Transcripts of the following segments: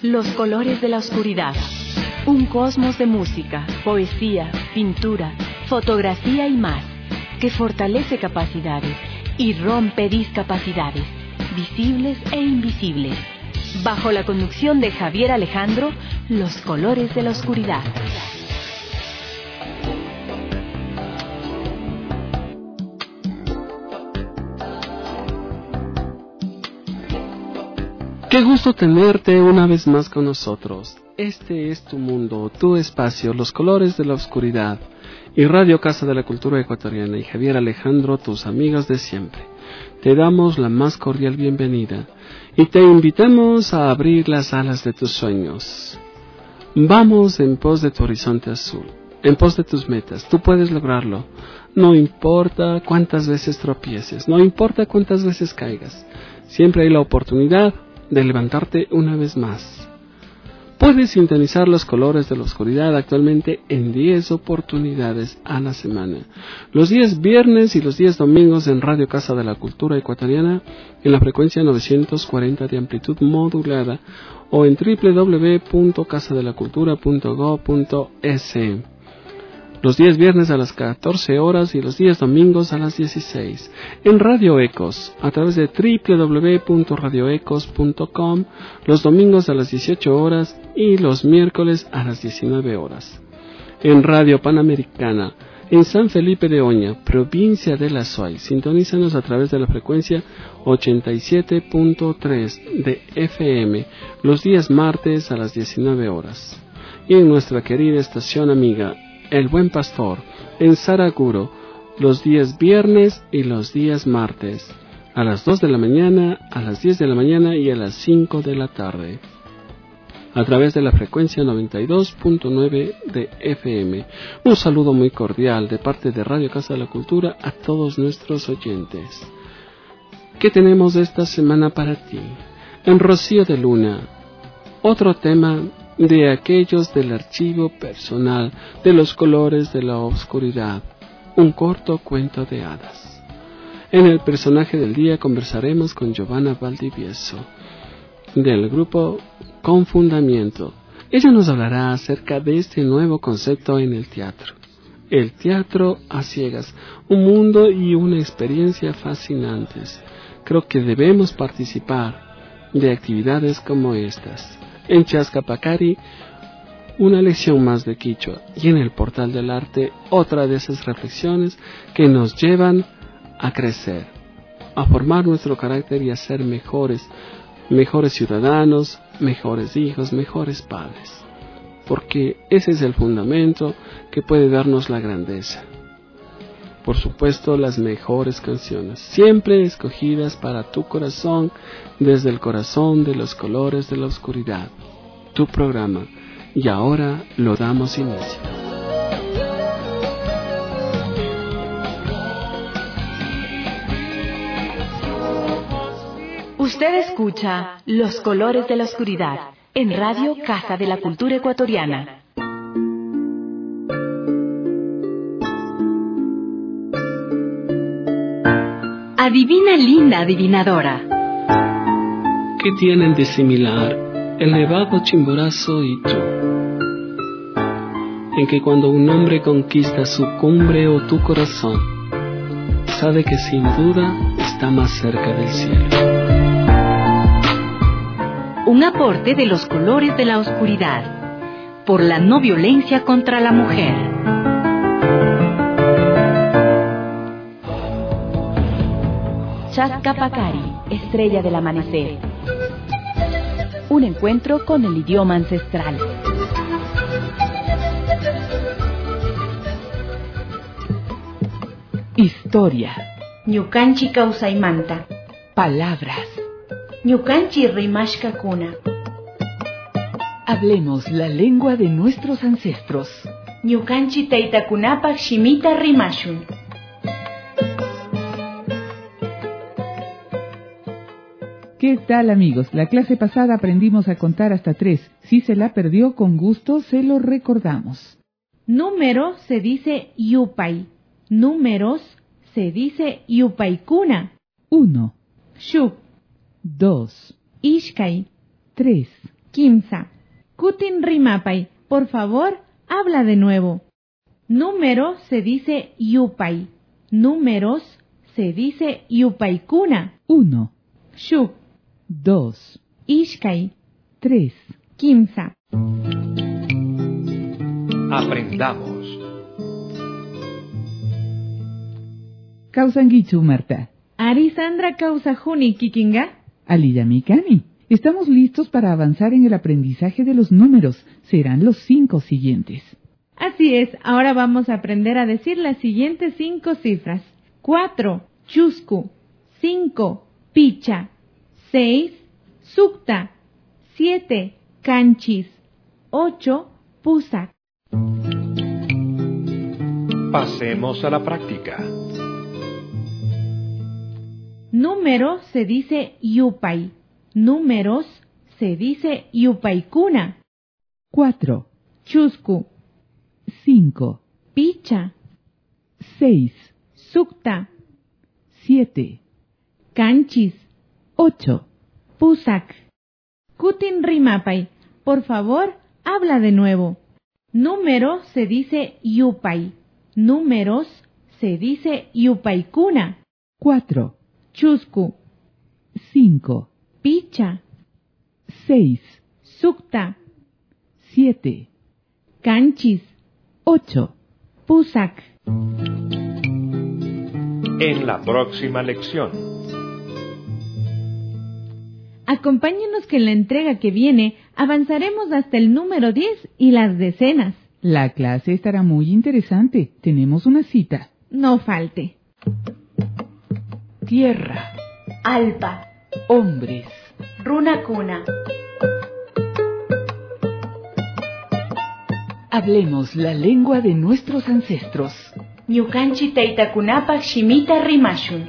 Los colores de la oscuridad. Un cosmos de música, poesía, pintura, fotografía y más, que fortalece capacidades y rompe discapacidades, visibles e invisibles. Bajo la conducción de Javier Alejandro, Los colores de la oscuridad. Qué gusto tenerte una vez más con nosotros. Este es tu mundo, tu espacio, Los colores de la oscuridad. Y Radio Casa de la Cultura Ecuatoriana y Javier Alejandro, tus amigos de siempre. Te damos la más cordial bienvenida y te invitamos a abrir las alas de tus sueños. Vamos en pos de tu horizonte azul, en pos de tus metas. Tú puedes lograrlo. No importa cuántas veces tropieces, no importa cuántas veces caigas. Siempre hay la oportunidad de levantarte una vez más. Puedes sintonizar Los colores de la oscuridad actualmente en 10 oportunidades a la semana. Los días viernes y los días domingos en Radio Casa de la Cultura Ecuatoriana en la frecuencia 940 de amplitud modulada o en www.casadelacultura.go.es. Los días viernes a las 14 horas y los días domingos a las 16. En Radio Ecos, a través de www.radioecos.com, los domingos a las 18 horas y los miércoles a las 19 horas. En Radio Panamericana, en San Felipe de Oña, provincia de La Suay, sintonízanos a través de la frecuencia 87.3 de FM, los días martes a las 19 horas. Y en nuestra querida estación amiga, El Buen Pastor, en Saraguro, los días viernes y los días martes, a las 2 de la mañana, a las 10 de la mañana y a las 5 de la tarde, a través de la frecuencia 92.9 de FM. Un saludo muy cordial de parte de Radio Casa de la Cultura a todos nuestros oyentes. ¿Qué tenemos esta semana para ti? En Rocío de Luna, otro tema de aquellos del archivo personal de Los colores de la oscuridad, un corto cuento de hadas. En el personaje del día conversaremos con Giovanna Valdivieso, del grupo Confundamiento. Ella nos hablará acerca de este nuevo concepto en el teatro. El teatro a ciegas, un mundo y una experiencia fascinantes. Creo que debemos participar de actividades como estas. En Chascapacari, una lección más de quichua, y en el Portal del Arte, otra de esas reflexiones que nos llevan a crecer, a formar nuestro carácter y a ser mejores ciudadanos, mejores hijos, mejores padres, porque ese es el fundamento que puede darnos la grandeza. Por supuesto, las mejores canciones, siempre escogidas para tu corazón, desde el corazón de Los colores de la oscuridad, tu programa. Y ahora lo damos inicio. Usted escucha Los colores de la oscuridad en Radio Casa de la Cultura Ecuatoriana. Adivina, linda adivinadora. ¿Qué tienen de similar el nevado Chimborazo y tú? En que cuando un hombre conquista su cumbre o tu corazón, sabe que sin duda está más cerca del cielo. Un aporte de Los colores de la oscuridad, por la no violencia contra la mujer. Chascapacari, estrella del amanecer. Un encuentro con el idioma ancestral. Historia. Ñukanchi kawsaymanta. Palabras. Ñukanchi rimashkakuna. Hablemos la lengua de nuestros ancestros. Ñukanchi taytakunapaq shimita rimashun. ¿Qué tal, amigos? La clase pasada aprendimos a contar hasta 3. Si se la perdió, con gusto se lo recordamos. Número se dice yupay. Números se dice yupaykuna. 1, Shuk, 2, ishkay, 3, Kimsa. Kutin rimapay. Por favor, habla de nuevo. Número se dice yupay. Números se dice yupaykuna. 1, Shuk. 2, Ishkay. 3. Kimsa. Aprendamos. Kausangichu, Marta. Arisandra Kausajuni Kikinga. Aliyamikami. Estamos listos para avanzar en el aprendizaje de los números. Serán los 5 siguientes. Así es, ahora vamos a aprender a decir las siguientes 5 cifras. 4, chusku. 5, picha. 6, sukta. 7, canchis. 8, pusak. Pasemos a la práctica. Número se dice yupay. Números se dice yupaykuna. 4, Chusku. 5, Picha. 6, Sukta. 7, Canchis. 8. Pusak. Kutin rimapay. Por favor, habla de nuevo. Número se dice yupay. Números se dice yupaykuna. 4, Chusku. 5, Picha. 6, Sukta. 7, Canchis. 8. Pusak. En la próxima lección. Acompáñenos que en la entrega que viene avanzaremos hasta el número 10 y las decenas. La clase estará muy interesante. Tenemos una cita. No falte. Tierra, Alpa. hombres, Runakuna. hablemos la lengua de nuestros ancestros. Ñukanchi taytakunapak shimita rimashun.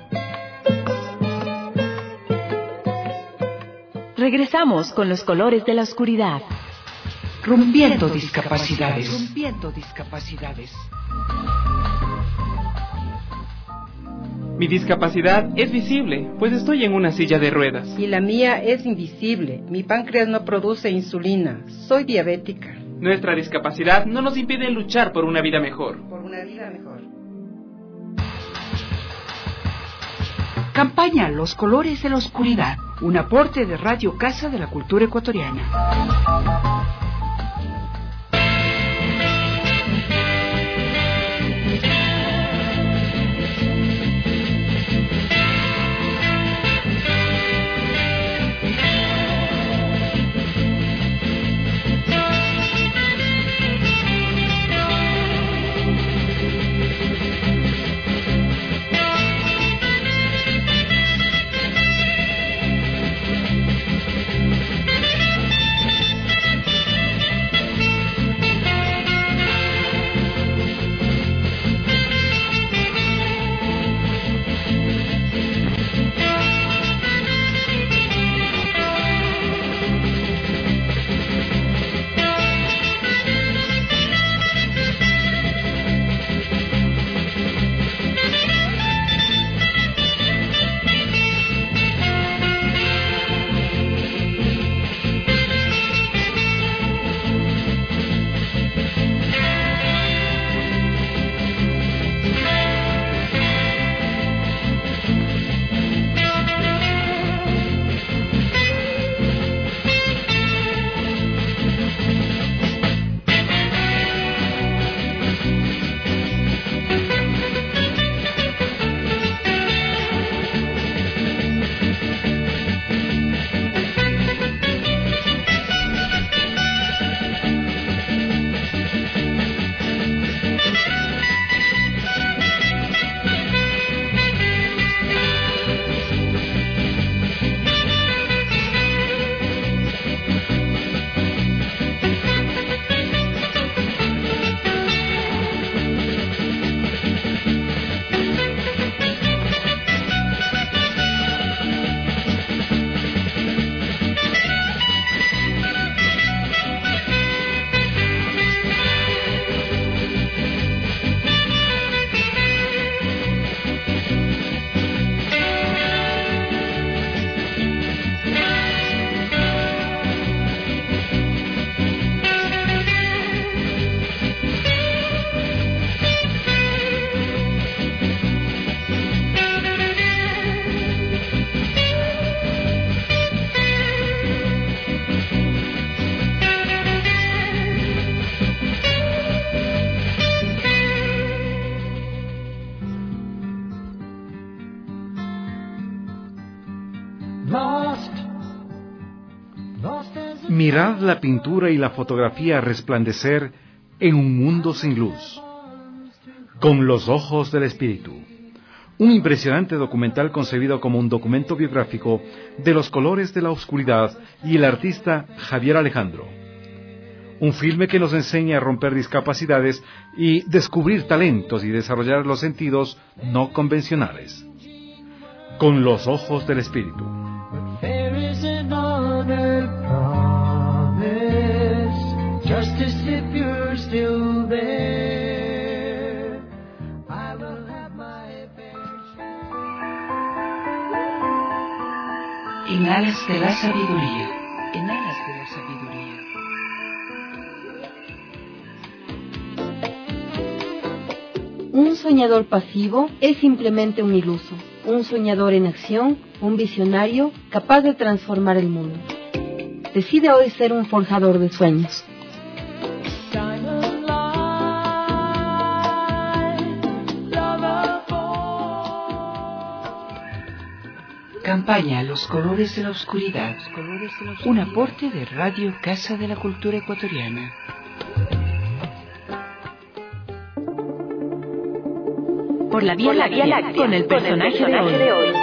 Regresamos con los colores de la oscuridad. Rompiendo discapacidades. Mi discapacidad es visible, pues estoy en una silla de ruedas. Y la mía es invisible. Mi páncreas no produce insulina. Soy diabética. Nuestra discapacidad no nos impide luchar por una vida mejor. Campaña Los colores de la oscuridad. Un aporte de Radio Casa de la Cultura Ecuatoriana. Mirad la pintura y la fotografía resplandecer en un mundo sin luz. Con los ojos del espíritu. Un impresionante documental concebido como un documento biográfico de los colores de la oscuridad y el artista Javier Alejandro. Un filme que nos enseña a romper discapacidades y descubrir talentos y desarrollar los sentidos no convencionales. Con los ojos del espíritu. En alas de la sabiduría. En alas de la sabiduría. Un soñador pasivo es simplemente un iluso. Un soñador en acción, un visionario capaz de transformar el mundo. Decide hoy ser un forjador de sueños. Campaña Los Colores de la Oscuridad. Un aporte de Radio Casa de la Cultura Ecuatoriana. Por la Vía Láctea, con el personaje de hoy.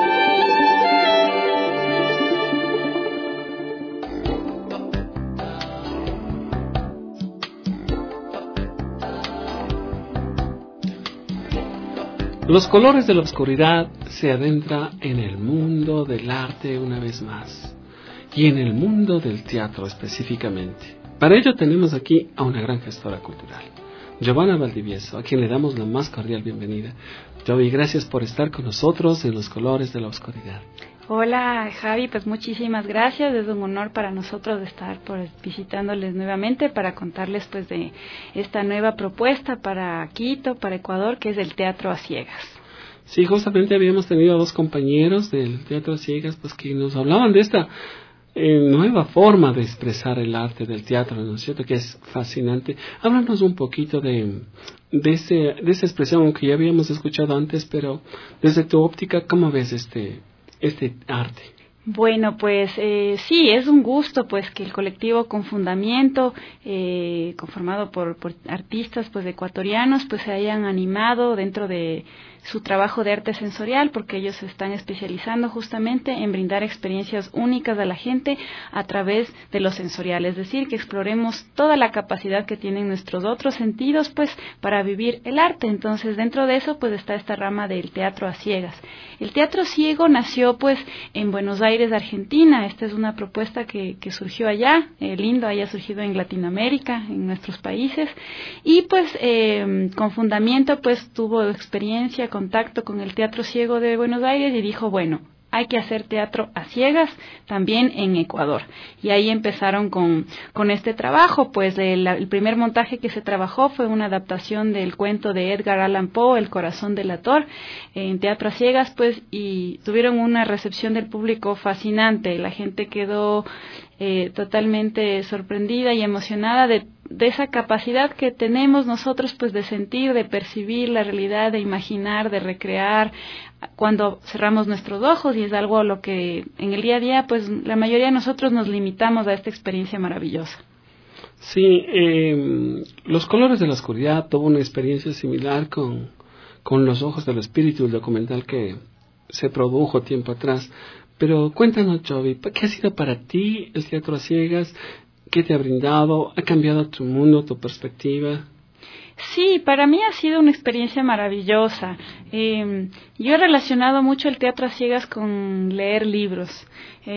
Los colores de la oscuridad se adentra en el mundo del arte una vez más, y en el mundo del teatro específicamente. Para ello tenemos aquí a una gran gestora cultural, Giovanna Valdivieso, a quien le damos la más cordial bienvenida. Jovi, gracias por estar con nosotros en Los Colores de la Oscuridad. Hola Javi, pues muchísimas gracias, es un honor para nosotros de estar visitándoles nuevamente para contarles pues de esta nueva propuesta para Quito, para Ecuador, que es el Teatro a Ciegas. Sí, justamente habíamos tenido a dos compañeros del Teatro a Ciegas pues que nos hablaban de esta nueva forma de expresar el arte del teatro, ¿no es cierto? Que es fascinante. Háblanos un poquito de esa expresión, aunque ya habíamos escuchado antes, pero desde tu óptica, ¿cómo ves este arte? Bueno, pues sí, es un gusto pues que el colectivo Con Fundamento, conformado por artistas pues ecuatorianos, pues se hayan animado dentro de su trabajo de arte sensorial, porque ellos se están especializando justamente en brindar experiencias únicas a la gente a través de lo sensorial, es decir, que exploremos toda la capacidad que tienen nuestros otros sentidos pues para vivir el arte. Entonces dentro de eso pues está esta rama del teatro a ciegas. El teatro ciego nació pues en Buenos Aires, Argentina. Esta es una propuesta que surgió allá, lindo, haya surgido en Latinoamérica, en nuestros países, y pues Con Fundamento pues tuvo experiencia, contacto con el Teatro Ciego de Buenos Aires y dijo, bueno, hay que hacer teatro a ciegas también en Ecuador. Y ahí empezaron con este trabajo, pues el primer montaje que se trabajó fue una adaptación del cuento de Edgar Allan Poe, El corazón delator, en teatro a ciegas, pues, y tuvieron una recepción del público fascinante. La gente quedó totalmente sorprendida y emocionada de esa capacidad que tenemos nosotros pues de sentir, de percibir la realidad, de imaginar, de recrear cuando cerramos nuestros ojos, y es algo a lo que en el día a día pues la mayoría de nosotros nos limitamos a esta experiencia maravillosa. Sí, Los Colores de la Oscuridad tuvo una experiencia similar con Los Ojos del Espíritu, el documental que se produjo tiempo atrás. Pero cuéntanos, Jovi, ¿qué ha sido para ti el teatro a ciegas? ¿Qué te ha brindado? ¿Ha cambiado tu mundo, tu perspectiva? Sí, para mí ha sido una experiencia maravillosa. Yo he relacionado mucho el teatro a ciegas con leer libros.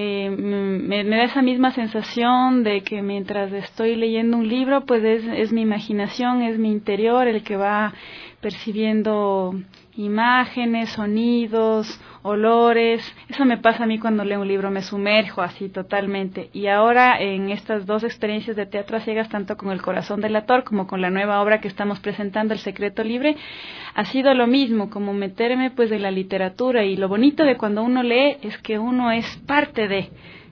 Me da esa misma sensación de que mientras estoy leyendo un libro, pues es mi imaginación, es mi interior el que va percibiendo imágenes, sonidos, olores. Eso me pasa a mí cuando leo un libro, me sumerjo así totalmente. Y ahora en estas dos experiencias de teatro a ciegas, tanto con El corazón delator como con la nueva obra que estamos presentando, El secreto libre, ha sido lo mismo, como meterme pues de la literatura. Y lo bonito de cuando uno lee es que uno es parte de,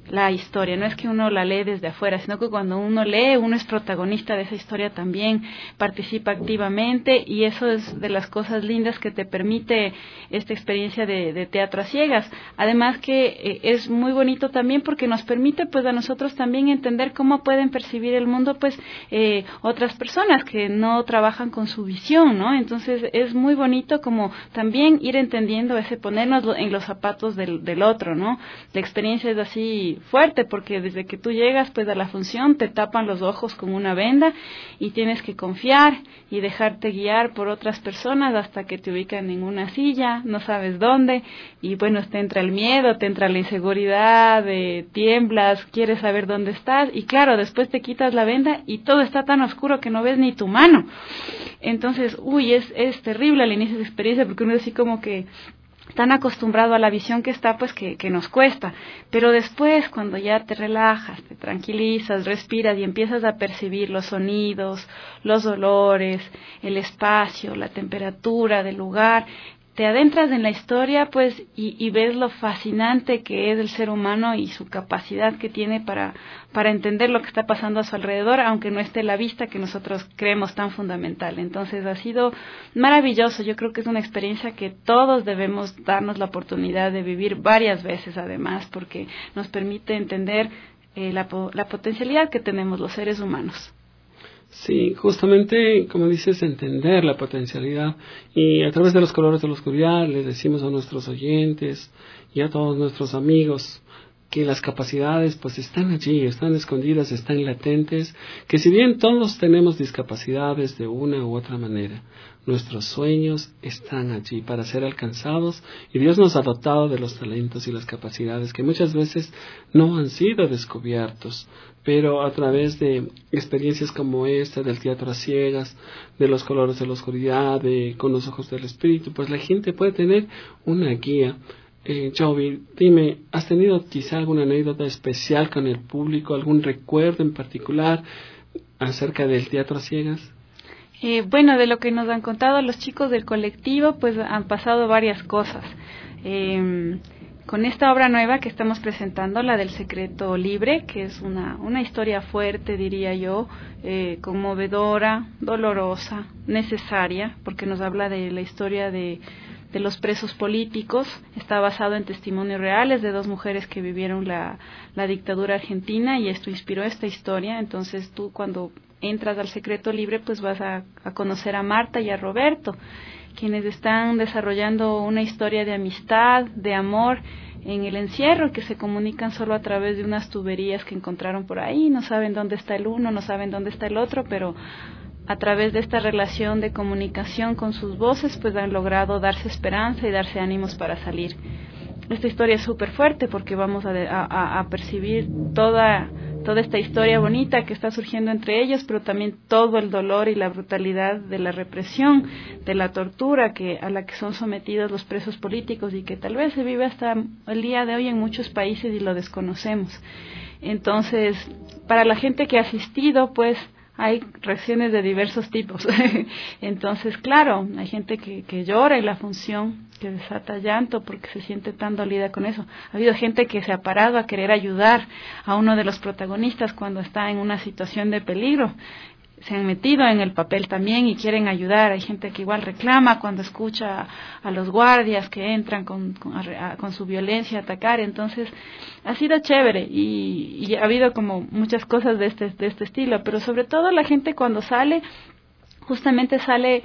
la historia, no es que uno la lee desde afuera, sino que cuando uno lee, uno es protagonista de esa historia también, participa activamente, y eso es de las cosas lindas que te permite esta experiencia de teatro a ciegas. Además que es muy bonito también porque nos permite pues a nosotros también entender cómo pueden percibir el mundo pues otras personas que no trabajan con su visión, ¿no? Entonces es muy bonito como también ir entendiendo ese ponernos en los zapatos del otro, ¿no? La experiencia es así fuerte porque desde que tú llegas pues a la función te tapan los ojos con una venda y tienes que confiar y dejarte guiar por otras personas hasta que te ubican en una silla, no sabes dónde, y bueno, te entra el miedo, te entra la inseguridad, tiemblas, quieres saber dónde estás, y claro, después te quitas la venda y todo está tan oscuro que no ves ni tu mano. Entonces, es terrible al inicio de esa experiencia porque uno es así como que tan acostumbrado a la visión que está, pues que nos cuesta. Pero después, cuando ya te relajas, te tranquilizas, respiras y empiezas a percibir los sonidos, los olores, el espacio, la temperatura del lugar, te adentras en la historia, pues, y ves lo fascinante que es el ser humano y su capacidad que tiene para entender lo que está pasando a su alrededor, aunque no esté la vista que nosotros creemos tan fundamental. Entonces ha sido maravilloso. Yo creo que es una experiencia que todos debemos darnos la oportunidad de vivir varias veces, además, porque nos permite entender la potencialidad que tenemos los seres humanos. Sí, justamente, como dices, entender la potencialidad, y a través de los colores de la oscuridad le decimos a nuestros oyentes y a todos nuestros amigos que las capacidades pues están allí, están escondidas, están latentes, que si bien todos tenemos discapacidades de una u otra manera, nuestros sueños están allí para ser alcanzados, y Dios nos ha dotado de los talentos y las capacidades que muchas veces no han sido descubiertos, pero a través de experiencias como esta, del teatro a ciegas, de los colores de la oscuridad, de Con los ojos del espíritu, pues la gente puede tener una guía. Jovi, dime, ¿has tenido quizá alguna anécdota especial con el público, algún recuerdo en particular acerca del teatro a ciegas? Bueno, de lo que nos han contado los chicos del colectivo, pues han pasado varias cosas. Con esta obra nueva que estamos presentando, la del secreto libre, que es una historia fuerte, diría yo, conmovedora, dolorosa, necesaria, porque nos habla de la historia de los presos políticos. Está basado en testimonios reales de dos mujeres que vivieron la dictadura argentina, y esto inspiró esta historia. Entonces tú, cuando entras al secreto libre, pues vas a conocer a Marta y a Roberto, quienes están desarrollando una historia de amistad, de amor en el encierro, que se comunican solo a través de unas tuberías que encontraron por ahí. No saben dónde está el uno, no saben dónde está el otro, pero a través de esta relación de comunicación con sus voces, pues han logrado darse esperanza y darse ánimos para salir. Esta historia es súper fuerte porque vamos a percibir toda esta historia bonita que está surgiendo entre ellos, pero también todo el dolor y la brutalidad de la represión, de la tortura a la que son sometidos los presos políticos, y que tal vez se vive hasta el día de hoy en muchos países y lo desconocemos. Entonces, para la gente que ha asistido, pues hay reacciones de diversos tipos. Entonces, claro, hay gente que llora en la función, que desata llanto porque se siente tan dolida con eso. Ha habido gente que se ha parado a querer ayudar a uno de los protagonistas cuando está en una situación de peligro. Se han metido en el papel también y quieren ayudar. Hay gente que igual reclama cuando escucha a los guardias que entran con su violencia a atacar. Entonces ha sido chévere y ha habido como muchas cosas de este estilo, pero sobre todo la gente cuando sale, justamente sale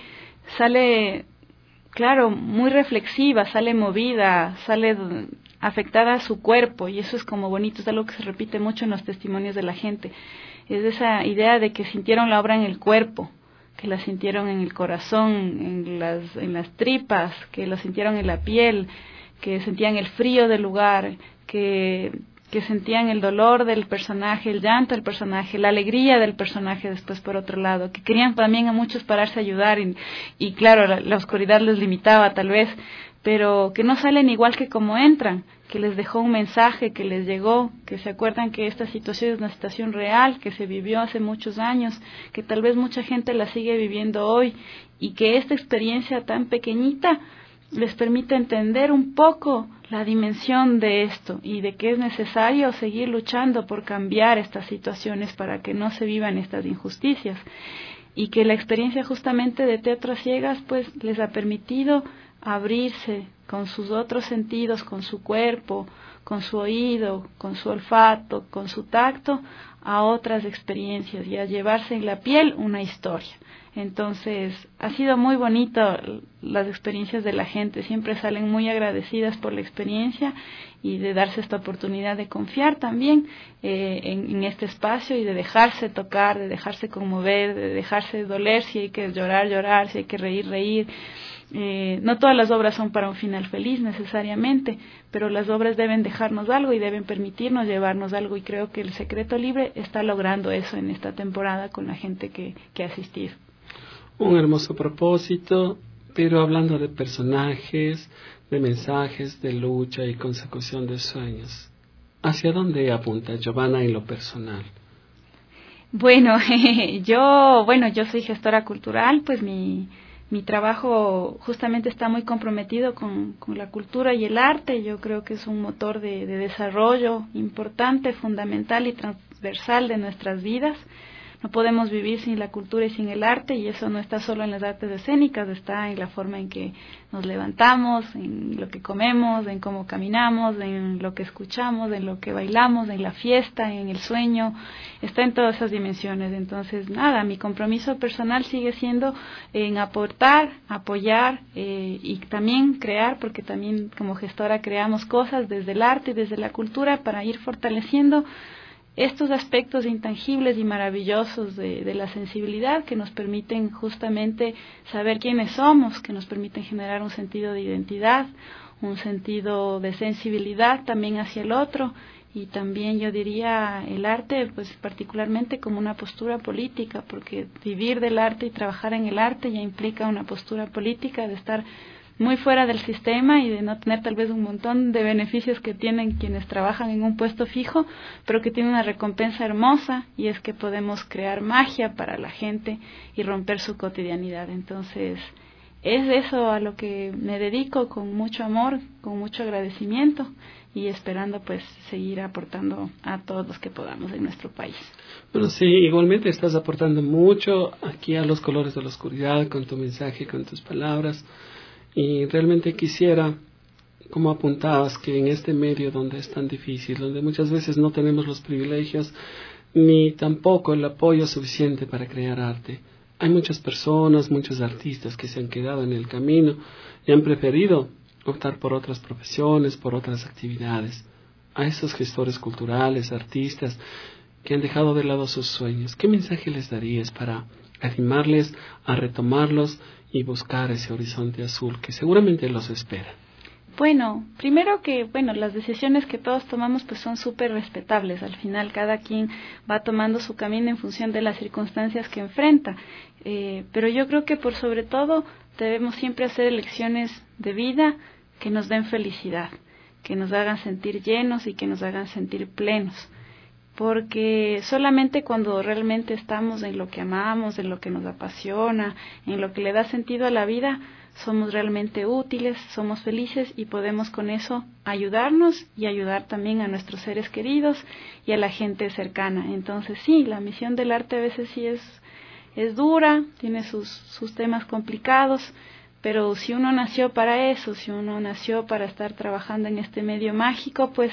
claro, muy reflexiva, sale movida, sale afectada a su cuerpo, y eso es como bonito, es algo que se repite mucho en los testimonios de la gente. Es esa idea de que sintieron la obra en el cuerpo, que la sintieron en el corazón, en las tripas, que la sintieron en la piel, que sentían el frío del lugar, que sentían el dolor del personaje, el llanto del personaje, la alegría del personaje después por otro lado, que querían también a muchos pararse a ayudar y claro, la oscuridad les limitaba tal vez, pero que no salen igual que como entran, que les dejó un mensaje, que les llegó, que se acuerdan que esta situación es una situación real, que se vivió hace muchos años, que tal vez mucha gente la sigue viviendo hoy, y que esta experiencia tan pequeñita les permite entender un poco la dimensión de esto y de que es necesario seguir luchando por cambiar estas situaciones para que no se vivan estas injusticias, y que la experiencia justamente de Teatro a Ciegas pues les ha permitido abrirse con sus otros sentidos, con su cuerpo, con su oído, con su olfato, con su tacto, a otras experiencias y a llevarse en la piel una historia. Entonces, ha sido muy bonito las experiencias de la gente, siempre salen muy agradecidas por la experiencia y de darse esta oportunidad de confiar también en este espacio y de dejarse tocar, de dejarse conmover, de dejarse doler, si hay que llorar, llorar, si hay que reír, reír. No todas las obras son para un final feliz necesariamente, pero las obras deben dejarnos algo y deben permitirnos llevarnos algo, y creo que el Secreto Libre está logrando eso en esta temporada con la gente que ha asistido. Un hermoso propósito, pero hablando de personajes, de mensajes, de lucha y consecución de sueños. ¿Hacia dónde apunta Giovanna en lo personal? Bueno, yo soy gestora cultural, pues mi trabajo justamente está muy comprometido con la cultura y el arte. Yo creo que es un motor de desarrollo importante, fundamental y transversal de nuestras vidas. No podemos vivir sin la cultura y sin el arte, y eso no está solo en las artes escénicas, está en la forma en que nos levantamos, en lo que comemos, en cómo caminamos, en lo que escuchamos, en lo que bailamos, en la fiesta, en el sueño, está en todas esas dimensiones. Entonces, nada, mi compromiso personal sigue siendo en aportar, apoyar y también crear, porque también como gestora creamos cosas desde el arte y desde la cultura para ir fortaleciendo estos aspectos intangibles y maravillosos de la sensibilidad que nos permiten justamente saber quiénes somos, que nos permiten generar un sentido de identidad, un sentido de sensibilidad también hacia el otro, y también yo diría el arte pues particularmente como una postura política, porque vivir del arte y trabajar en el arte ya implica una postura política de estar muy fuera del sistema y de no tener tal vez un montón de beneficios que tienen quienes trabajan en un puesto fijo, pero que tiene una recompensa hermosa, y es que podemos crear magia para la gente y romper su cotidianidad. Entonces, es eso a lo que me dedico con mucho amor, con mucho agradecimiento y esperando pues seguir aportando a todos los que podamos en nuestro país. Bueno, sí, igualmente estás aportando mucho aquí a Los Colores de la Oscuridad con tu mensaje, con tus palabras. Y realmente quisiera, como apuntabas, que en este medio donde es tan difícil, donde muchas veces no tenemos los privilegios ni tampoco el apoyo suficiente para crear arte, hay muchas personas, muchos artistas que se han quedado en el camino y han preferido optar por otras profesiones, por otras actividades. A esos gestores culturales, artistas que han dejado de lado sus sueños, ¿qué mensaje les darías para animarles a retomarlos y buscar ese horizonte azul que seguramente los espera? Bueno, primero que, las decisiones que todos tomamos pues son súper respetables. Al final cada quien va tomando su camino en función de las circunstancias que enfrenta. Pero yo creo que por sobre todo debemos siempre hacer elecciones de vida que nos den felicidad, que nos hagan sentir llenos y que nos hagan sentir plenos. Porque solamente cuando realmente estamos en lo que amamos, en lo que nos apasiona, en lo que le da sentido a la vida, somos realmente útiles, somos felices y podemos con eso ayudarnos y ayudar también a nuestros seres queridos y a la gente cercana. Entonces sí, la misión del arte a veces sí es dura, tiene sus temas complicados, pero si uno nació para eso, si uno nació para estar trabajando en este medio mágico, pues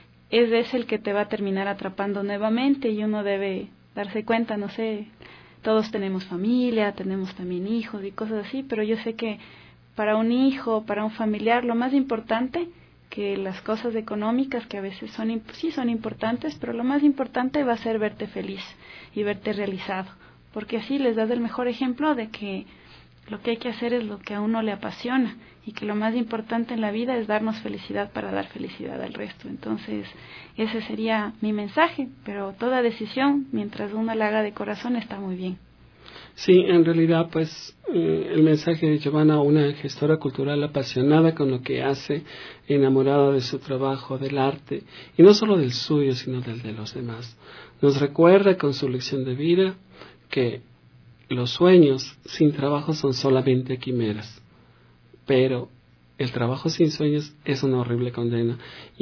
es el que te va a terminar atrapando nuevamente, y uno debe darse cuenta, no sé, todos tenemos familia, tenemos también hijos y cosas así, pero yo sé que para un hijo, para un familiar, lo más importante que las cosas económicas, que a veces son importantes, pero lo más importante va a ser verte feliz y verte realizado, porque así les das el mejor ejemplo de que lo que hay que hacer es lo que a uno le apasiona, y que lo más importante en la vida es darnos felicidad para dar felicidad al resto. Entonces, ese sería mi mensaje, pero toda decisión, mientras uno la haga de corazón, está muy bien. Sí, en realidad, pues, el mensaje de Giovanna, una gestora cultural apasionada con lo que hace, enamorada de su trabajo, del arte, y no solo del suyo, sino del de los demás. Nos recuerda con su lección de vida que los sueños sin trabajo son solamente quimeras, pero el trabajo sin sueños es una horrible condena.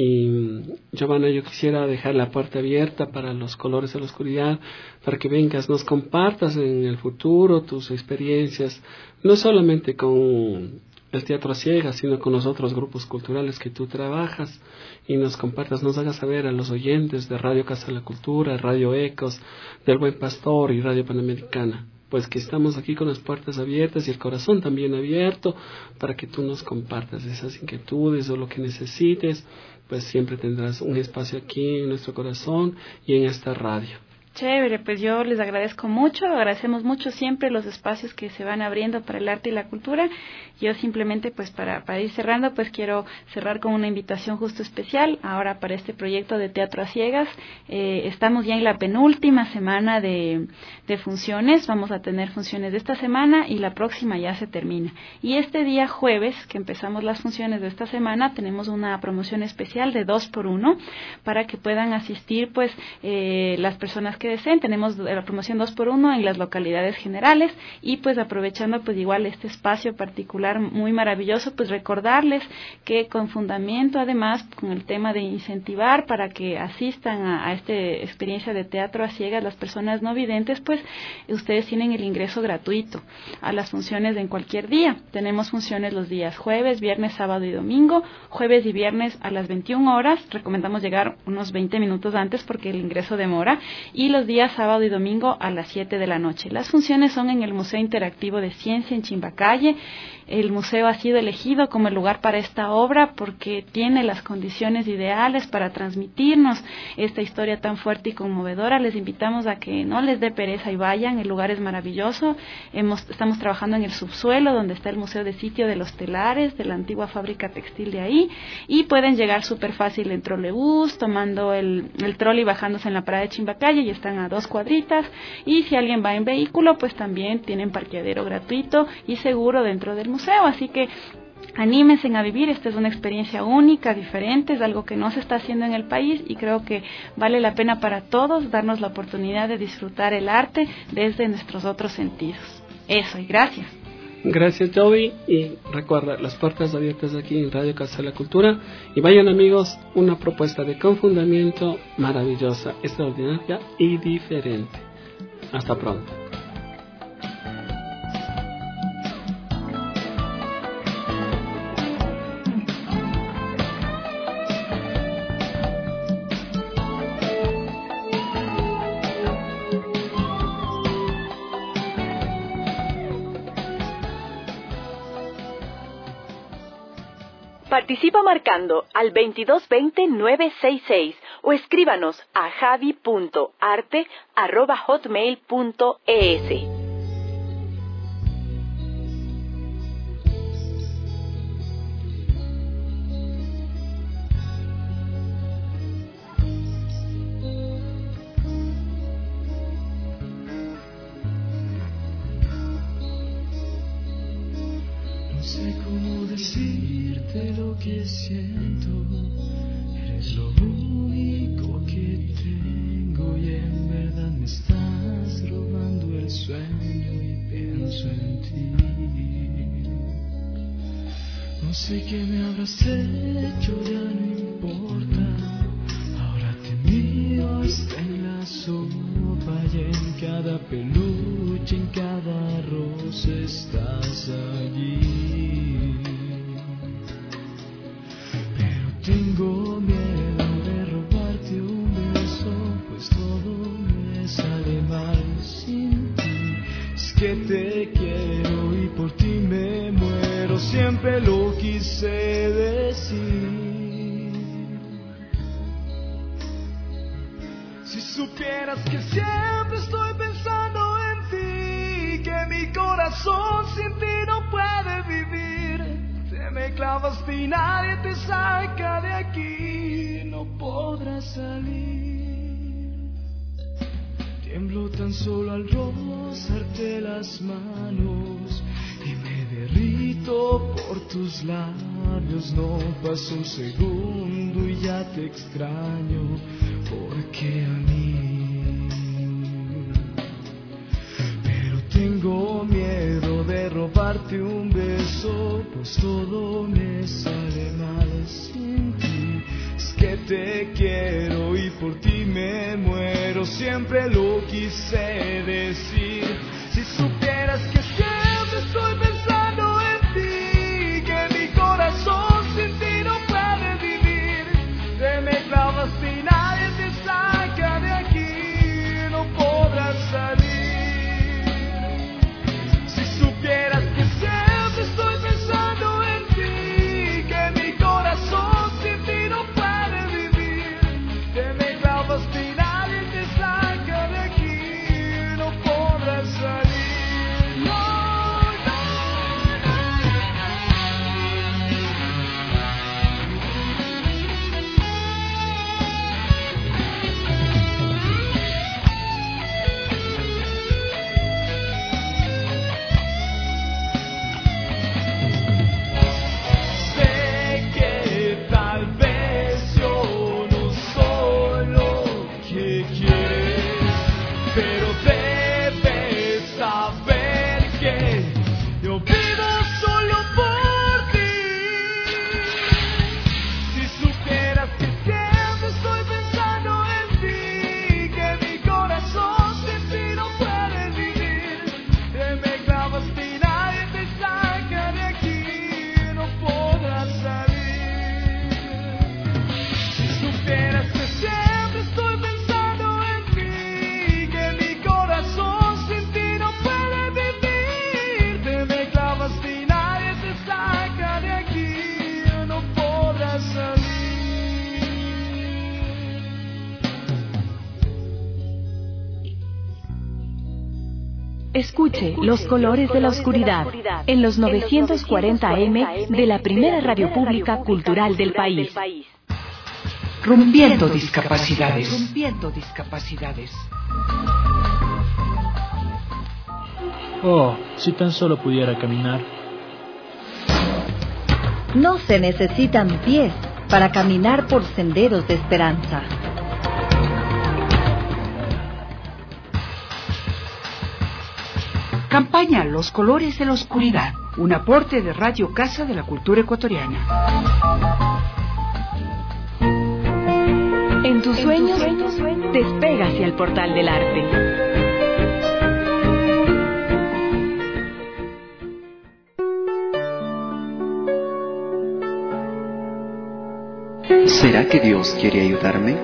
Y Giovanna, yo quisiera dejar la puerta abierta para los colores de la oscuridad, para que vengas, nos compartas en el futuro tus experiencias, no solamente con el Teatro a Ciegas, sino con los otros grupos culturales que tú trabajas, y nos compartas, nos hagas saber a los oyentes de Radio Casa de la Cultura, Radio Ecos, del Buen Pastor y Radio Panamericana, pues que estamos aquí con las puertas abiertas y el corazón también abierto para que tú nos compartas esas inquietudes o lo que necesites, pues siempre tendrás un espacio aquí en nuestro corazón y en esta radio. Chévere, pues yo les agradezco mucho, agradecemos mucho siempre los espacios que se van abriendo para el arte y la cultura. Yo simplemente, pues para ir cerrando, pues quiero cerrar con una invitación justo especial, ahora para este proyecto de Teatro a Ciegas. Estamos ya en la penúltima semana de funciones, vamos a tener funciones de esta semana y la próxima ya se termina. Y este día jueves, que empezamos las funciones de esta semana, tenemos una promoción especial de 2x1 para que puedan asistir, pues, las personas que deseen. Tenemos la promoción 2x1 en las localidades generales y pues aprovechando pues igual este espacio particular muy maravilloso, pues recordarles que con fundamento, además con el tema de incentivar para que asistan a esta experiencia de teatro a ciegas las personas no videntes, pues ustedes tienen el ingreso gratuito a las funciones en cualquier día. Tenemos funciones los días jueves, viernes, sábado y domingo, jueves y viernes a las 21 horas, recomendamos llegar unos 20 minutos antes porque el ingreso demora, y los días sábado y domingo a las 7 de la noche. Las funciones son en el Museo Interactivo de Ciencia en Chimbacalle. El museo ha sido elegido como el lugar para esta obra porque tiene las condiciones ideales para transmitirnos esta historia tan fuerte y conmovedora. Les invitamos a que no les dé pereza y vayan, el lugar es maravilloso. Estamos trabajando en el subsuelo donde está el Museo de Sitio de los Telares, de la antigua fábrica textil de ahí, y pueden llegar súper fácil en trolebús, tomando el trolley, bajándose en la parada de Chimbacalle y están a 2 cuadritas, y si alguien va en vehículo, pues también tienen parqueadero gratuito y seguro dentro del museo, así que anímense a vivir. Esta es una experiencia única, diferente, es algo que no se está haciendo en el país y creo que vale la pena para todos darnos la oportunidad de disfrutar el arte desde nuestros otros sentidos. Eso, y gracias. Gracias, Joey, y recuerda, las puertas abiertas aquí en Radio Casa de la Cultura, y vayan, amigos, una propuesta de confundamiento maravillosa, extraordinaria y diferente. Hasta pronto. Participa marcando al 2220-966 o escríbanos a javi.arte@hotmail.es. No sé cómo decirte lo que siento, eres lo único que tengo y en verdad me estás robando el sueño y pienso en ti. No sé qué me habrás hecho, ya no importa, ahora te miro hasta en la sopa y en cada peluche, en cada rosa estás allí. Pero tengo miedo de robarte un beso, pues todo me sale mal sin ti. Es que te quiero y por ti me muero, siempre lo quise decir. Si supieras que siempre estoy pensando en ti, que mi corazón sin ti no puede vivir. Te me clavaste y nadie te saca de aquí, no podrás salir. Tiemblo tan solo al rozarte las manos y me derrito por tus labios. No pasa un segundo y ya te extraño, porque a mí. Pero tengo miedo de robar darte un beso, pues todo me sale mal sin ti. Es que te quiero y por ti me muero, siempre lo quise decir. Si supieras que siempre estoy pensando en ti, que mi corazón sin ti no puede vivir. Te me clavas y nadie te saca de aquí, no podrás salir. Si supieras que siempre estoy pensando en ti, que mi corazón sin ti no puede vivir. Te me clavas y nadie te saca de aquí, no podrás salir. Escuche Los Colores de la Oscuridad en los 940 AM de la primera radio pública cultural del país. Rompiendo discapacidades. Rompiendo discapacidades. Oh, si tan solo pudiera caminar. No se necesitan pies para caminar por senderos de esperanza. Campaña Los Colores de la Oscuridad, un aporte de Radio Casa de la Cultura Ecuatoriana. En tus sueños, despega hacia el portal del arte. ¿Será que Dios quiere ayudarme?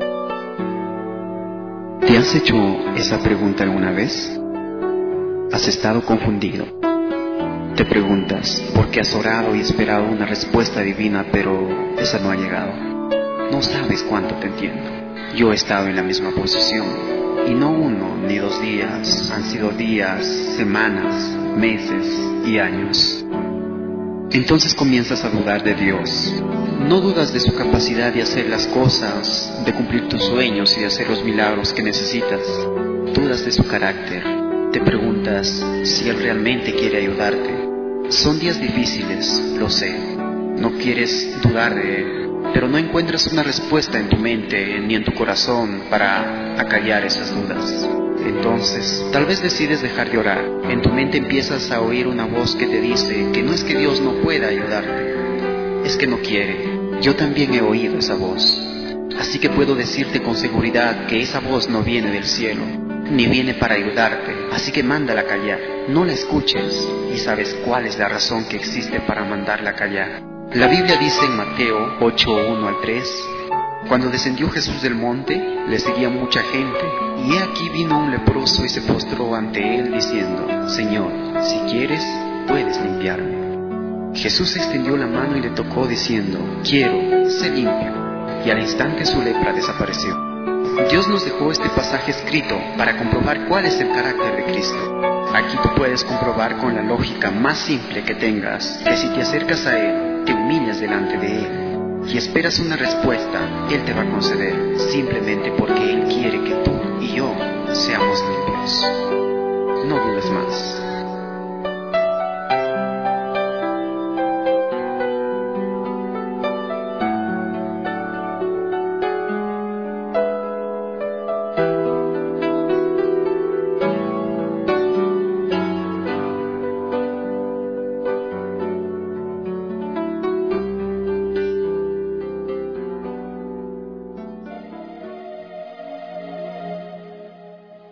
¿Te has hecho esa pregunta alguna vez? ¿Has estado confundido? Te preguntas por qué has orado y esperado una respuesta divina, pero esa no ha llegado. No sabes cuánto te entiendo. Yo he estado en la misma posición, y no 1 ni 2 días, han sido días, semanas, meses y años. Entonces comienzas a dudar de Dios. No dudas de su capacidad de hacer las cosas, de cumplir tus sueños y de hacer los milagros que necesitas. Dudas de su carácter. Te preguntas si Él realmente quiere ayudarte. Son días difíciles, lo sé. No quieres dudar de Él, pero no encuentras una respuesta en tu mente ni en tu corazón para acallar esas dudas. Entonces, tal vez decides dejar de orar. En tu mente empiezas a oír una voz que te dice que no es que Dios no pueda ayudarte, es que no quiere. Yo también he oído esa voz. Así que puedo decirte con seguridad que esa voz no viene del cielo, ni viene para ayudarte, así que mándala a callar. No la escuches, y sabes cuál es la razón que existe para mandarla a callar. La Biblia dice en Mateo 8:1-3, cuando descendió Jesús del monte, le seguía mucha gente, y he aquí vino un leproso y se postró ante él diciendo, Señor, si quieres, puedes limpiarme. Jesús extendió la mano y le tocó diciendo, quiero, sé limpio, y al instante su lepra desapareció. Dios nos dejó este pasaje escrito para comprobar cuál es el carácter de Cristo. Aquí tú puedes comprobar con la lógica más simple que tengas que si te acercas a Él, te humillas delante de Él y esperas una respuesta, Él te va a conceder, simplemente porque Él quiere que tú y yo seamos limpios. No dudes más.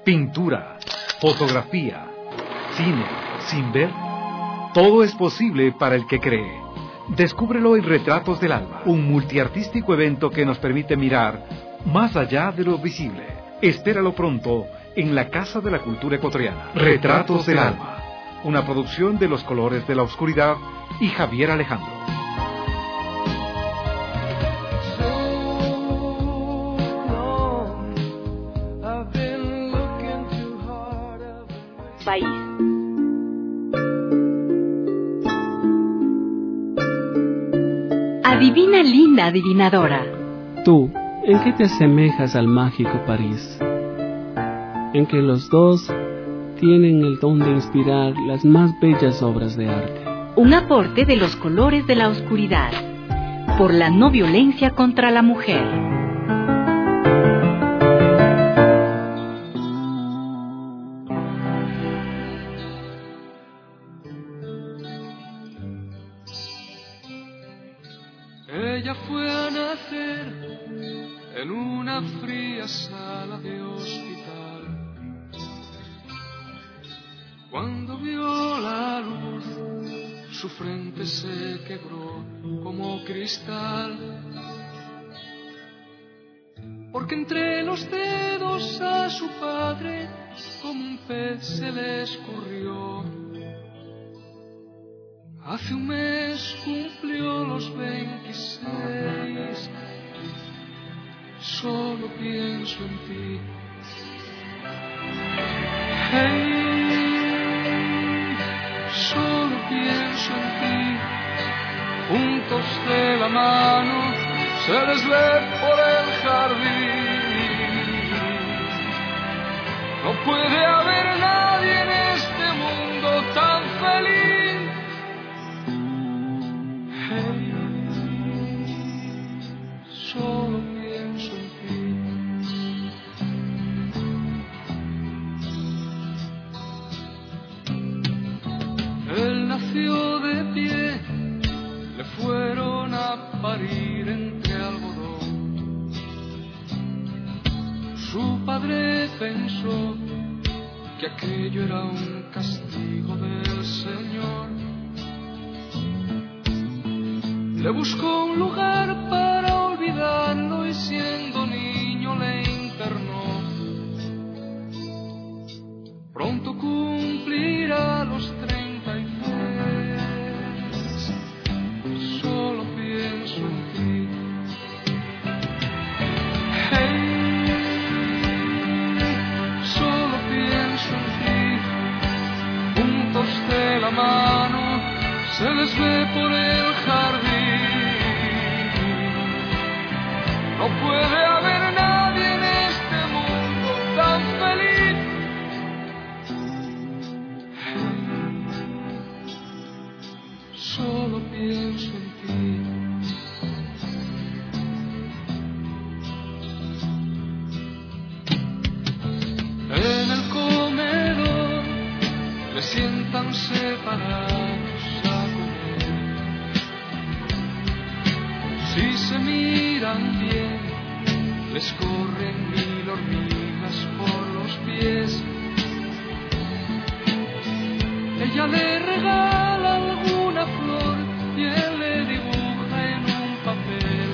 pintura, fotografía, cine, sin ver. Todo es posible para el que cree. Descúbrelo en Retratos del Alma, un multiartístico evento que nos permite mirar más allá de lo visible. Espéralo pronto en la Casa de la Cultura Ecuatoriana. Retratos del Alma, una producción de Los Colores de la Oscuridad y Javier Alejandro. País. Adivina, linda adivinadora. Tú, ¿en qué te asemejas al mágico París? En que los dos tienen el don de inspirar las más bellas obras de arte. Un aporte de Los Colores de la Oscuridad, por la no violencia contra la mujer. Ella fue a nacer en una fría sala de hospital. Cuando vio la luz, su frente se quebró como cristal. Porque entre los dedos a su padre como un pez se le escurrió. Hace un mes cumplió los 26. Solo pienso en ti. Hey, solo pienso en ti. Juntos de la mano se les ve por el jardín. No puede haber nadie en este mundo tan feliz. Solo pienso en ti. Él nació de pie, le fueron a parir entre algodón. Su padre pensó que aquello era un castigo del Señor. Le buscó un lugar para olvidarlo y siendo niño le internó. Pronto cumplirá los 33. Solo pienso en ti. Hey, solo pienso en ti. Juntos de la mano se les ve por el jardín. No puede haber nadie en este mundo tan feliz. Solo pienso en ti. En el comedor le sientan separados a comer. Si se miran bien, les corren 1000 hormigas por los pies. Ella le regala alguna flor y él le dibuja en un papel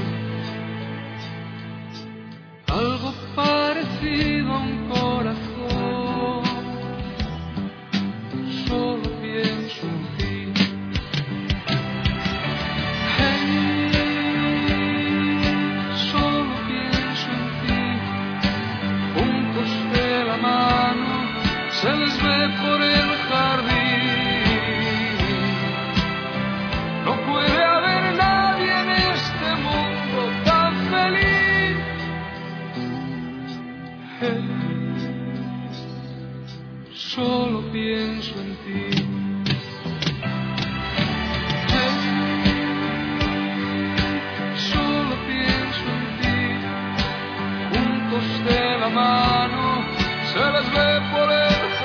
algo parecido a un corazón. Solo pienso en ti. Se les ve por el jardín. No puede haber nadie en este mundo tan feliz. Hey, solo pienso en ti. Hey, solo pienso en ti. Juntos de la mano se les ve por el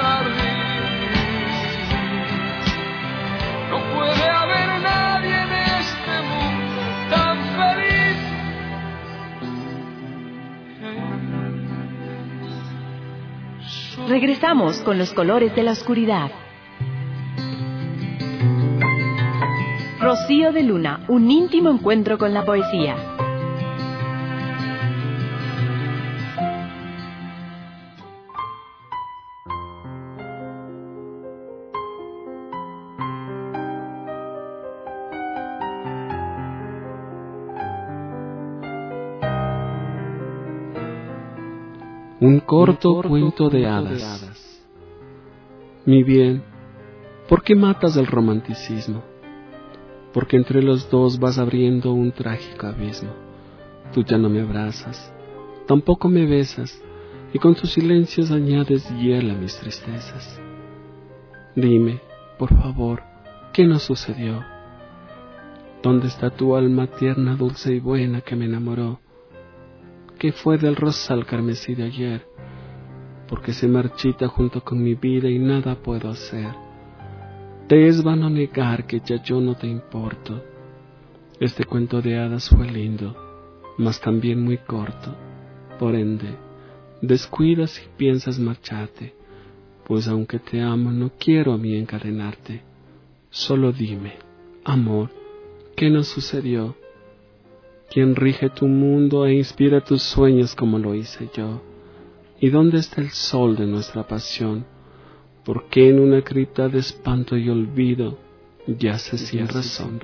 no puede haber nadie en este mundo tan feliz. Hey, Regresamos con los colores de la oscuridad. Rocío de Luna, un íntimo encuentro con la poesía. Un corto cuento de hadas. Mi bien, ¿por qué matas el romanticismo? Porque entre los dos vas abriendo un trágico abismo. Tú ya no me abrazas, tampoco me besas, y con tus silencios añades hiel a mis tristezas. Dime, por favor, ¿qué nos sucedió? ¿Dónde está tu alma tierna, dulce y buena que me enamoró? ¿Qué fue del rosal carmesí de ayer? Porque se marchita junto con mi vida y nada puedo hacer. Te es vano negar que ya yo no te importo. Este cuento de hadas fue lindo, mas también muy corto. Por ende, descuida si piensas marcharte, pues aunque te amo no quiero a mí encadenarte. Solo dime, amor, ¿qué nos sucedió? ¿Quién rige tu mundo e inspira tus sueños como lo hice yo? ¿Y dónde está el sol de nuestra pasión? ¿Por qué en una cripta de espanto y olvido yace sin razón?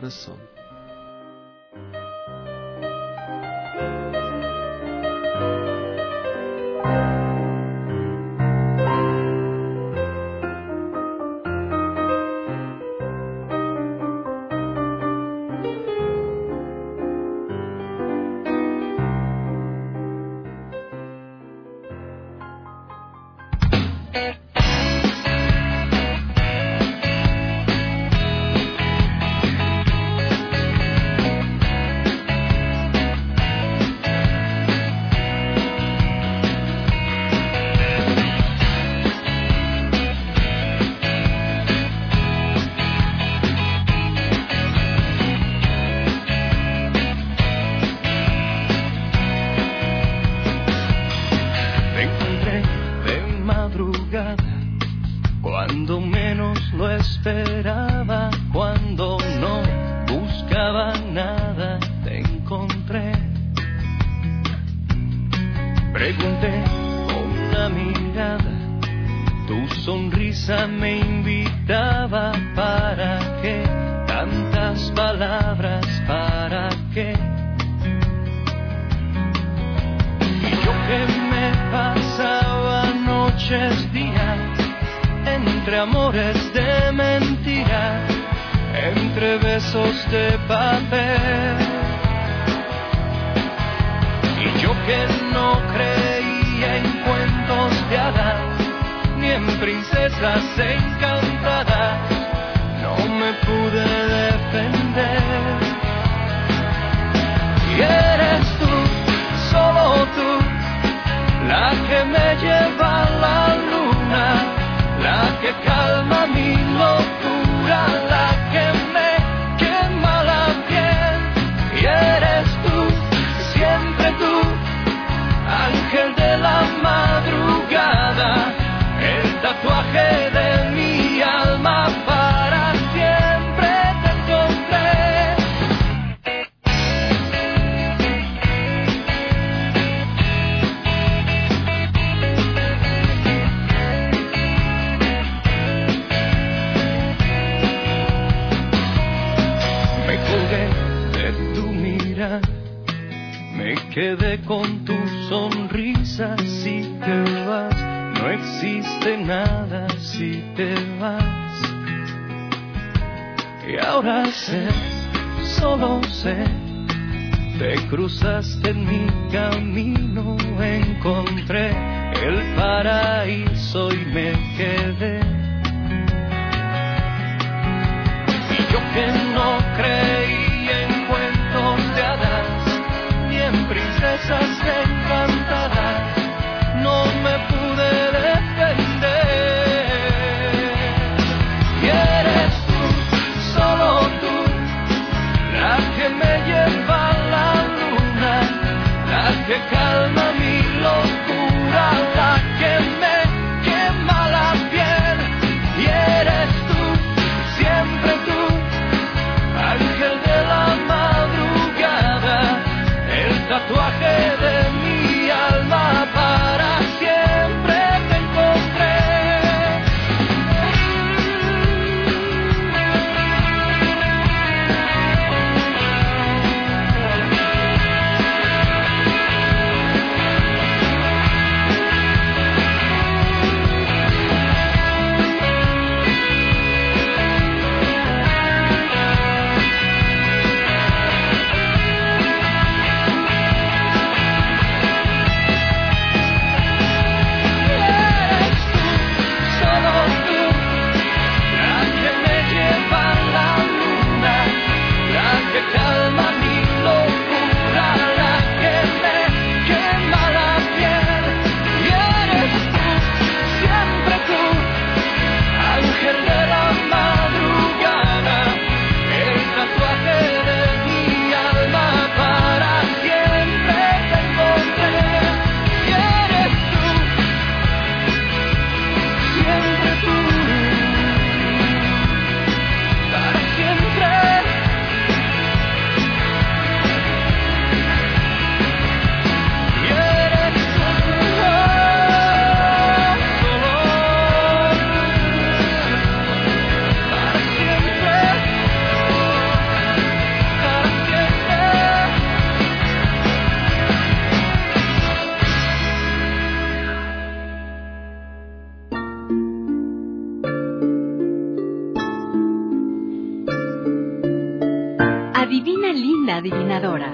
Cuando menos lo esperaba, cuando no buscaba nada, te encontré. Pregunté con la mirada, tu sonrisa me invitaba. ¿Para qué tantas palabras? ¿Para qué? Y yo que me pasaba noches, días, entre amores de mentira, entre besos de papel. Y yo que no creía en cuentos de hadas, ni en princesas encantadas, no me pude defender. Y eres tú, solo tú, la que me lleva a la luna, la que calma mi locura, la que me quema la piel. Y eres tú, siempre tú, ángel de la madrugada, el tatuaje de mi alma, para siempre te encontré. Me quedé con tu sonrisa. Si te vas, no existe nada si te vas. Y ahora sé, solo sé, te cruzaste en mi camino, encontré el paraíso y me quedé. Y yo que no creí en cuentos de hadas, princesas encantadas, no me pude defender. Y eres tú, solo tú, la que me lleva a la luna, la que calma mi locura, la que me quema Adivina, linda adivinadora.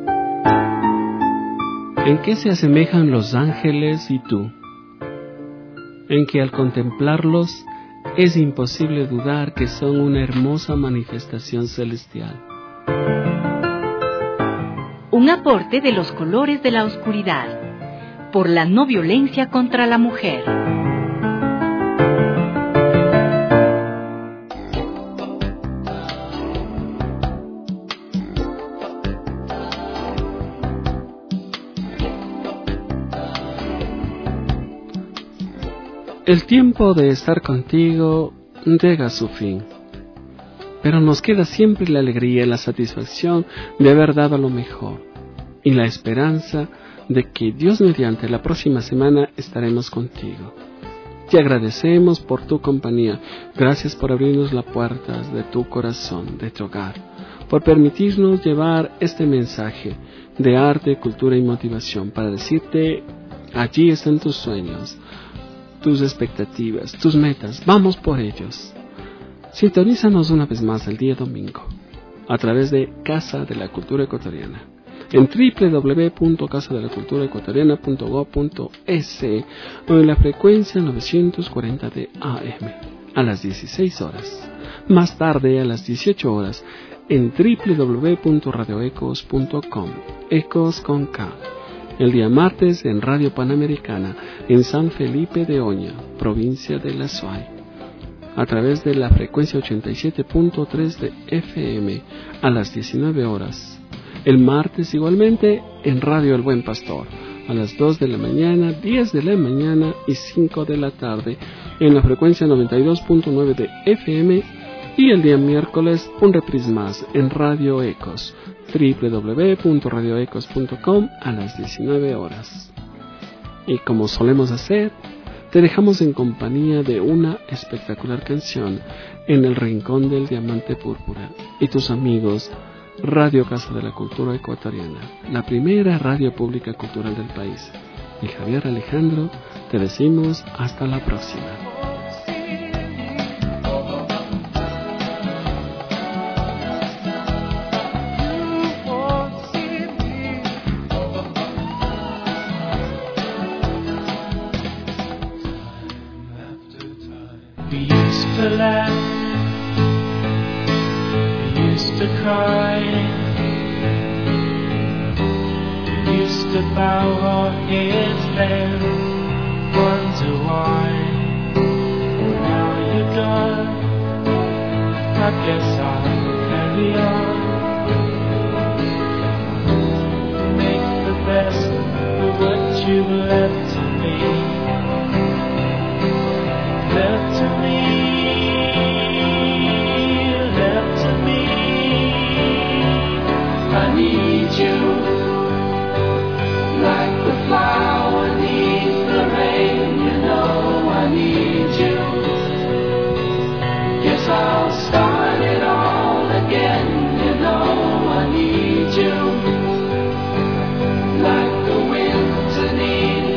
¿En qué se asemejan los ángeles y tú? En que al contemplarlos es imposible dudar que son una hermosa manifestación celestial. Un aporte de los colores de la oscuridad, por la no violencia contra la mujer. El tiempo de estar contigo llega a su fin, pero nos queda siempre la alegría y la satisfacción de haber dado lo mejor y la esperanza de que Dios mediante la próxima semana estaremos contigo. Te agradecemos por tu compañía, gracias por abrirnos las puertas de tu corazón, de tu hogar, por permitirnos llevar este mensaje de arte, cultura y motivación para decirte, allí están tus sueños, tus expectativas, tus metas, vamos por ellos. Sintonízanos una vez más el día domingo a través de Casa de la Cultura Ecuatoriana en www.casadelaculturaecuatoriana.gov.es o en la frecuencia 940 de AM a las 16 horas. Más tarde a las 18 horas en www.radioecos.com, Ecos con K. El día martes en Radio Panamericana en San Felipe de Oña, provincia de La Suay, a través de la frecuencia 87.3 de FM a las 19 horas. El martes igualmente en Radio El Buen Pastor a las 2 de la mañana, 10 de la mañana y 5 de la tarde en la frecuencia 92.9 de FM, y el día miércoles un reprise más en Radio Ecos, www.radioecos.com a las 19 horas. Y como solemos hacer, te dejamos en compañía de una espectacular canción en el Rincón del Diamante Púrpura y tus amigos Radio Casa de la Cultura Ecuatoriana, la primera radio pública cultural del país. Y Javier Alejandro, te decimos hasta la próxima. To laugh, we used to cry, we used to bow our heads then, wonder why. Now you're gone, I guess I'll carry on, make the best of what you've left to me, left to me. I need you, like the flower needs the rain, you know I need you. Yes, I'll start it all again, you know I need you, like the winter needs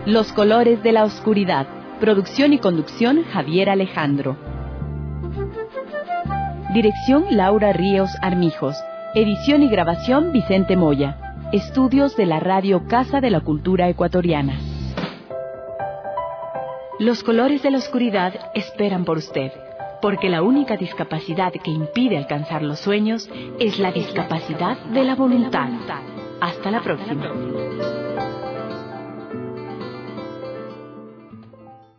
Los colores de la oscuridad. Producción y conducción Javier Alejandro. Dirección Laura Ríos Armijos. Edición y grabación Vicente Moya. Estudios de la Radio Casa de la Cultura Ecuatoriana. Los colores de la oscuridad esperan por usted, porque la única discapacidad que impide alcanzar los sueños es la discapacidad de la voluntad. Hasta la próxima.